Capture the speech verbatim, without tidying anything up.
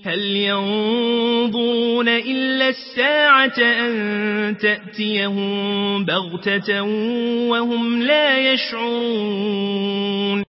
هل ينظرون إلا الساعة أن تأتيهم بغتة وهم لا يشعرون